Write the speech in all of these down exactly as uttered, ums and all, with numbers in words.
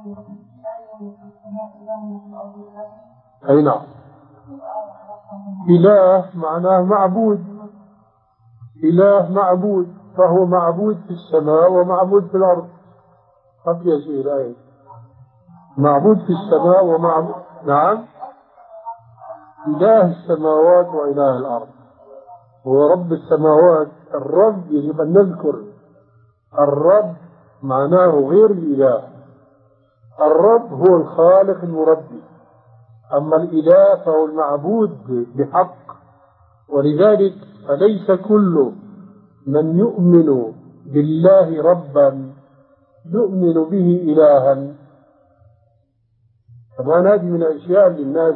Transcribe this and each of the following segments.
أي نعم. إله معناه معبود، إله معبود، فهو معبود في السماء ومعبود في الأرض. قد يجي إلهي معبود في السماء ومعبود. نعم، إله السماوات وإله الأرض هو رب السماوات. الرب يجب أن نذكر الرب معناه غير الإله. الرب هو الخالق المربي، أما الإله فهو المعبود بحق. ولذلك فليس كل من يؤمن بالله ربا يؤمن به إلها. كمان هذه من الأشياء اللي الناس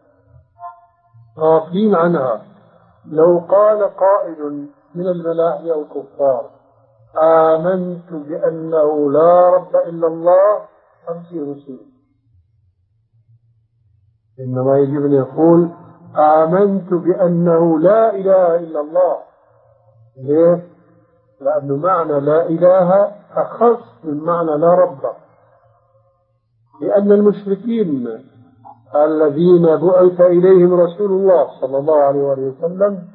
غافلين عنها. لو قال قائل من الملاحدة أو الكفار آمنت بأنه لا رب إلا الله أمسي مسلم، إنما يجب أن يقول آمنت بأنه لا إله إلا الله. ليه؟ لأن معنى لا إله أخص من معنى لا رب. لأن المشركين الذين بعث إليهم رسول الله صلى الله عليه وسلم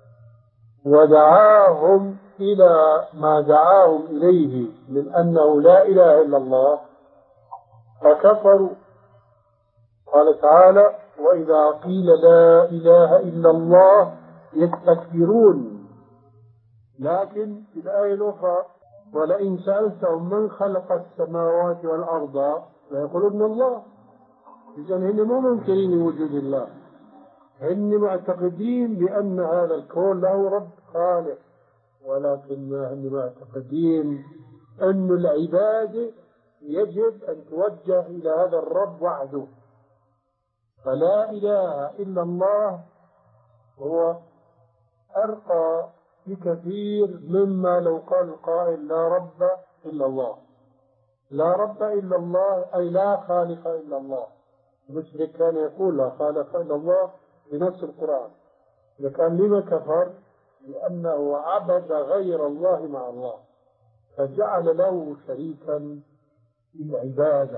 ودعاهم إلى ما دعاهم إليه من أنه لا إله إلا الله فكفروا. قال تعالى وإذا قيل لا إله إلا الله يستكبرون. لكن في الآية الأخرى ولئن سألتهم من خلق السماوات والأرض ليقولون الله. إذن هن مو منكرين وجود الله، هن معتقدين بأن هذا الكون له رب خالق، ولكن هن معتقدين أن العبادة يجب أن توجه إلى هذا الرب وحده. فلا إله إلا الله هو أرقى بكثير مما لو قال القائل لا رب إلا الله. لا رب إلا الله أي لا خالق إلا الله. المشرك كان يقول لا خالق إلا الله بنفس القرآن، لكن لما كفر؟ لأنه عبد غير الله مع الله فجعل له شريكا في العبادة.